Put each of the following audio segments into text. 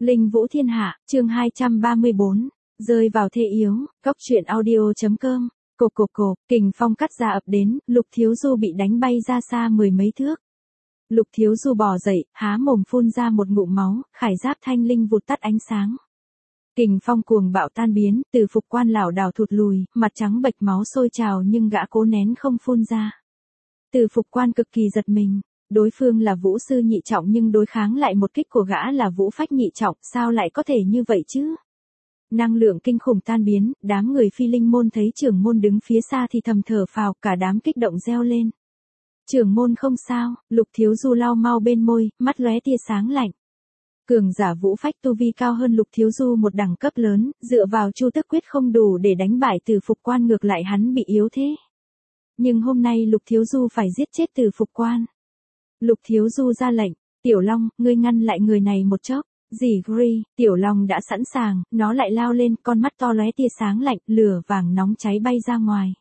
Linh Vũ Thiên Hạ, chương 234, rơi vào thế yếu, góc truyện audio.com, cộp, kình phong cắt ra ập đến, Lục Thiếu Du bị đánh bay ra xa mười mấy thước. Lục Thiếu Du bò dậy, há mồm phun ra một ngụm máu, khải giáp thanh linh vụt tắt ánh sáng. Kình phong cuồng bạo tan biến, Từ Phục Quan lảo đảo thụt lùi, mặt trắng bệch máu sôi trào nhưng gã cố nén không phun ra. Từ Phục Quan cực kỳ giật mình. Đối phương là vũ sư nhị trọng nhưng đối kháng lại một kích của gã là vũ phách nhị trọng, sao lại có thể như vậy chứ? Năng lượng kinh khủng tan biến, đám người Phi Linh môn thấy trưởng môn đứng phía xa thì thầm thở phào, cả đám kích động reo lên. Trưởng môn không sao, Lục Thiếu Du lau mau bên môi, mắt lóe tia sáng lạnh. Cường giả vũ phách tu vi cao hơn Lục Thiếu Du một đẳng cấp lớn, dựa vào Chu Tức Quyết không đủ để đánh bại Từ Phục Quan, ngược lại hắn bị yếu thế. Nhưng hôm nay Lục Thiếu Du phải giết chết Từ Phục Quan. Lục Thiếu Du ra lệnh, Tiểu Long, ngươi ngăn lại người này một chốc. Dì Gri, Tiểu Long đã sẵn sàng, nó lại lao lên, con mắt to lóe tia sáng lạnh, lửa vàng nóng cháy bay ra ngoài.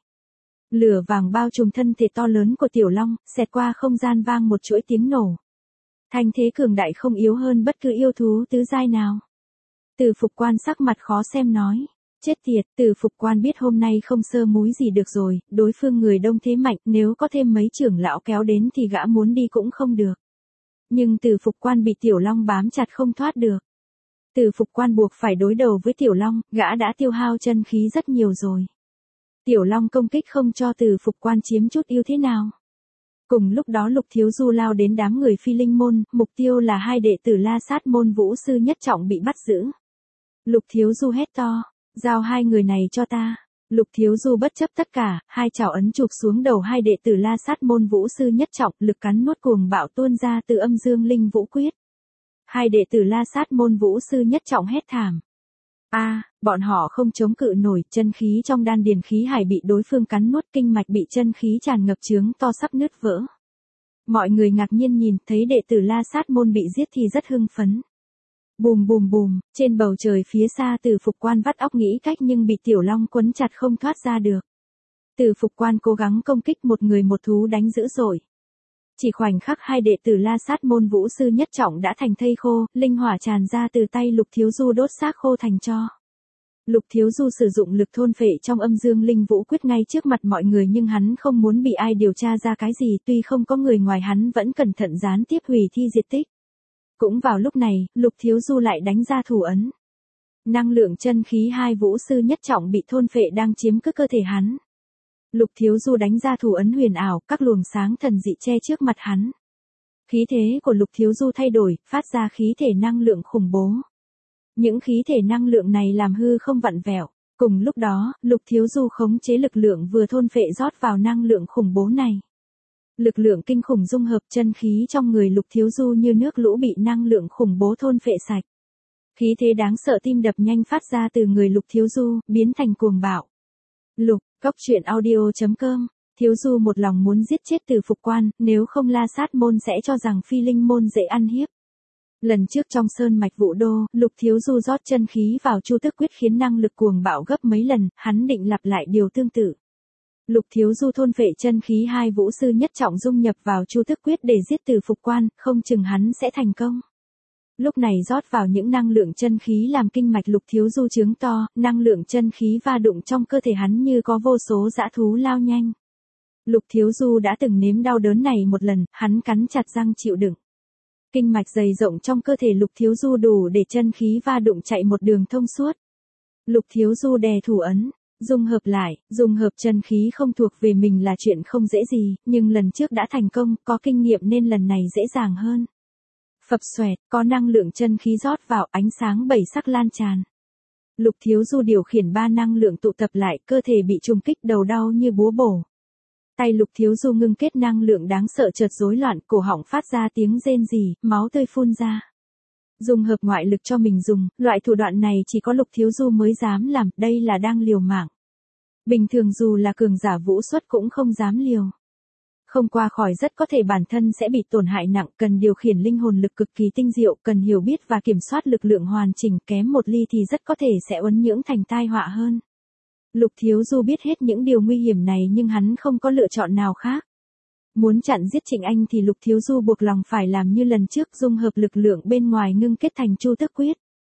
Lửa vàng bao trùm thân thể to lớn của Tiểu Long, xẹt qua không gian vang một chuỗi tiếng nổ. Thanh thế cường đại không yếu hơn bất cứ yêu thú tứ giai nào. Từ Phục Quan sắc mặt khó xem nói. Chết tiệt, Từ Phục Quan biết hôm nay không sơ múi gì được rồi, đối phương người đông thế mạnh, nếu có thêm mấy trưởng lão kéo đến thì gã muốn đi cũng không được. Nhưng Từ Phục Quan bị Tiểu Long bám chặt không thoát được. Từ Phục Quan buộc phải đối đầu với Tiểu Long, gã đã tiêu hao chân khí rất nhiều rồi. Tiểu Long công kích không cho Từ Phục Quan chiếm chút ưu thế nào. Cùng lúc đó Lục Thiếu Du lao đến đám người Phi Linh môn, mục tiêu là hai đệ tử La Sát môn vũ sư nhất trọng bị bắt giữ. Lục Thiếu Du hét to. Giao hai người này cho ta. Lục Thiếu Du bất chấp tất cả, hai chảo ấn chụp xuống đầu hai đệ tử La Sát môn vũ sư nhất trọng, lực cắn nuốt cuồng bạo tuôn ra từ âm dương linh vũ quyết. Hai đệ tử La Sát môn vũ sư nhất trọng hét thảm. Bọn họ không chống cự nổi, chân khí trong đan điền khí hải bị đối phương cắn nuốt, kinh mạch bị chân khí tràn ngập chướng to sắp nứt vỡ. Mọi người ngạc nhiên nhìn, thấy đệ tử La Sát môn bị giết thì rất hưng phấn. Bùm bùm bùm, trên bầu trời phía xa Từ Phục Quan vắt óc nghĩ cách nhưng bị Tiểu Long quấn chặt không thoát ra được. Từ Phục Quan cố gắng công kích một người một thú đánh dữ dội. Chỉ khoảnh khắc hai đệ tử La Sát môn vũ sư nhất trọng đã thành thây khô, linh hỏa tràn ra từ tay Lục Thiếu Du đốt xác khô thành tro. Lục Thiếu Du sử dụng lực thôn phệ trong âm dương linh vũ quyết ngay trước mặt mọi người nhưng hắn không muốn bị ai điều tra ra cái gì, tuy không có người ngoài hắn vẫn cẩn thận gián tiếp hủy thi diệt tích. Cũng vào lúc này, Lục Thiếu Du lại đánh ra thủ ấn. Năng lượng chân khí hai vũ sư nhất trọng bị thôn phệ đang chiếm cứ cơ thể hắn. Lục Thiếu Du đánh ra thủ ấn huyền ảo, các luồng sáng thần dị che trước mặt hắn. Khí thế của Lục Thiếu Du thay đổi, phát ra khí thể năng lượng khủng bố. Những khí thể năng lượng này làm hư không vặn vẹo. Cùng lúc đó, Lục Thiếu Du khống chế lực lượng vừa thôn phệ rót vào năng lượng khủng bố này. Lực lượng kinh khủng dung hợp, chân khí trong người Lục Thiếu Du như nước lũ bị năng lượng khủng bố thôn phệ sạch. Khí thế đáng sợ tim đập nhanh phát ra từ người Lục Thiếu Du, biến thành cuồng bạo. Góc truyện audio.com, Thiếu Du một lòng muốn giết chết Từ Phục Quan, nếu không La Sát môn sẽ cho rằng Phi Linh môn dễ ăn hiếp. Lần trước trong sơn mạch Vũ Đô, Lục Thiếu Du rót chân khí vào Chu Tức Quyết khiến năng lực cuồng bạo gấp mấy lần, hắn định lặp lại điều tương tự. Lục Thiếu Du thôn phệ chân khí hai vũ sư nhất trọng dung nhập vào Chu Tức Quyết để giết Từ Phục Quan, không chừng hắn sẽ thành công. Lúc này rót vào những năng lượng chân khí làm kinh mạch Lục Thiếu Du trướng to, năng lượng chân khí va đụng trong cơ thể hắn như có vô số dã thú lao nhanh. Lục Thiếu Du đã từng nếm đau đớn này một lần, hắn cắn chặt răng chịu đựng. Kinh mạch dày rộng trong cơ thể Lục Thiếu Du đủ để chân khí va đụng chạy một đường thông suốt. Lục Thiếu Du đè thủ ấn. Dung hợp chân khí không thuộc về mình là chuyện không dễ gì, nhưng lần trước đã thành công, có kinh nghiệm nên lần này dễ dàng hơn. Phập xoẹt, có năng lượng chân khí rót vào, ánh sáng bảy sắc lan tràn. Lục Thiếu Du điều khiển ba năng lượng tụ tập lại, cơ thể bị trùng kích, đầu đau như búa bổ. Tay Lục Thiếu Du ngưng kết năng lượng đáng sợ chợt rối loạn, cổ họng phát ra tiếng rên rỉ, máu tươi phun ra. Dung hợp ngoại lực cho mình dùng, loại thủ đoạn này chỉ có Lục Thiếu Du mới dám làm, đây là đang liều mạng. Bình thường dù là cường giả vũ xuất cũng không dám liều. Không qua khỏi rất có thể bản thân sẽ bị tổn hại nặng, cần điều khiển linh hồn lực cực kỳ tinh diệu, cần hiểu biết và kiểm soát lực lượng hoàn chỉnh, kém một ly thì rất có thể sẽ uốn nhưỡng thành tai họa hơn. Lục Thiếu Du biết hết những điều nguy hiểm này nhưng hắn không có lựa chọn nào khác. Muốn chặn giết Trịnh Anh thì Lục Thiếu Du buộc lòng phải làm như lần trước, dung hợp lực lượng bên ngoài ngưng kết thành Chu Tức Quyết.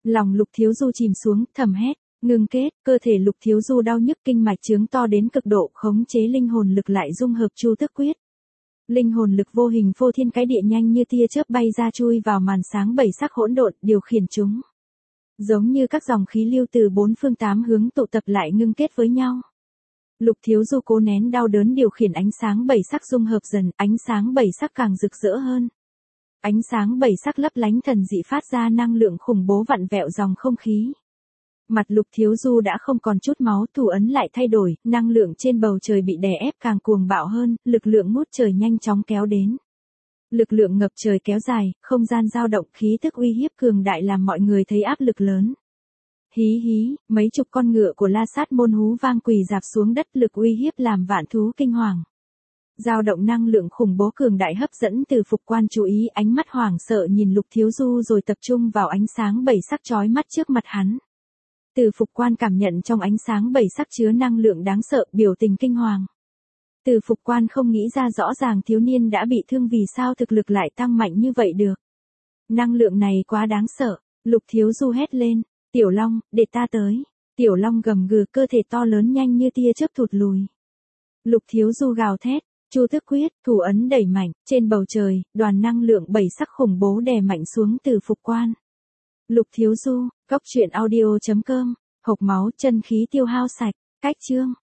Lòng Lục Thiếu Du chìm xuống, thầm hét, ngưng kết, cơ thể Lục Thiếu Du đau nhức, kinh mạch chướng to đến cực độ, khống chế linh hồn lực lại dung hợp Chu Tước Quyết. Linh hồn lực vô hình phô thiên cái địa nhanh như tia chớp bay ra chui vào màn sáng bảy sắc hỗn độn, điều khiển chúng. Giống như các dòng khí lưu từ bốn phương tám hướng tụ tập lại ngưng kết với nhau. Lục Thiếu Du cố nén đau đớn điều khiển ánh sáng bảy sắc dung hợp dần, ánh sáng bảy sắc càng rực rỡ hơn. Ánh sáng bảy sắc lấp lánh thần dị phát ra năng lượng khủng bố vặn vẹo dòng không khí. Mặt Lục Thiếu Du đã không còn chút máu, thủ ấn lại thay đổi, năng lượng trên bầu trời bị đè ép càng cuồng bạo hơn, lực lượng ngút trời nhanh chóng kéo đến. Lực lượng ngập trời kéo dài, không gian dao động, khí tức uy hiếp cường đại làm mọi người thấy áp lực lớn. Hí hí, mấy chục con ngựa của La Sát môn hú vang quỳ rạp xuống đất, lực uy hiếp làm vạn thú kinh hoàng. Dao động năng lượng khủng bố cường đại hấp dẫn Từ Phục Quan chú ý, ánh mắt hoảng sợ nhìn Lục Thiếu Du rồi tập trung vào ánh sáng bảy sắc chói mắt trước mặt hắn. Từ Phục Quan cảm nhận trong ánh sáng bảy sắc chứa năng lượng đáng sợ, biểu tình kinh hoàng. Từ Phục Quan không nghĩ ra rõ ràng thiếu niên đã bị thương vì sao thực lực lại tăng mạnh như vậy được. Năng lượng này quá đáng sợ, Lục Thiếu Du hét lên, Tiểu Long, để ta tới. Tiểu Long gầm gừ, cơ thể to lớn nhanh như tia chớp thụt lùi. Lục Thiếu Du gào thét, Chu Tước Quyết, thủ ấn đẩy mạnh, trên bầu trời, đoàn năng lượng bảy sắc khủng bố đè mạnh xuống Từ Phục Quan. Lục Thiếu Du, Cốc Truyện Audio.com, hộc máu, chân khí tiêu hao sạch, cách chương.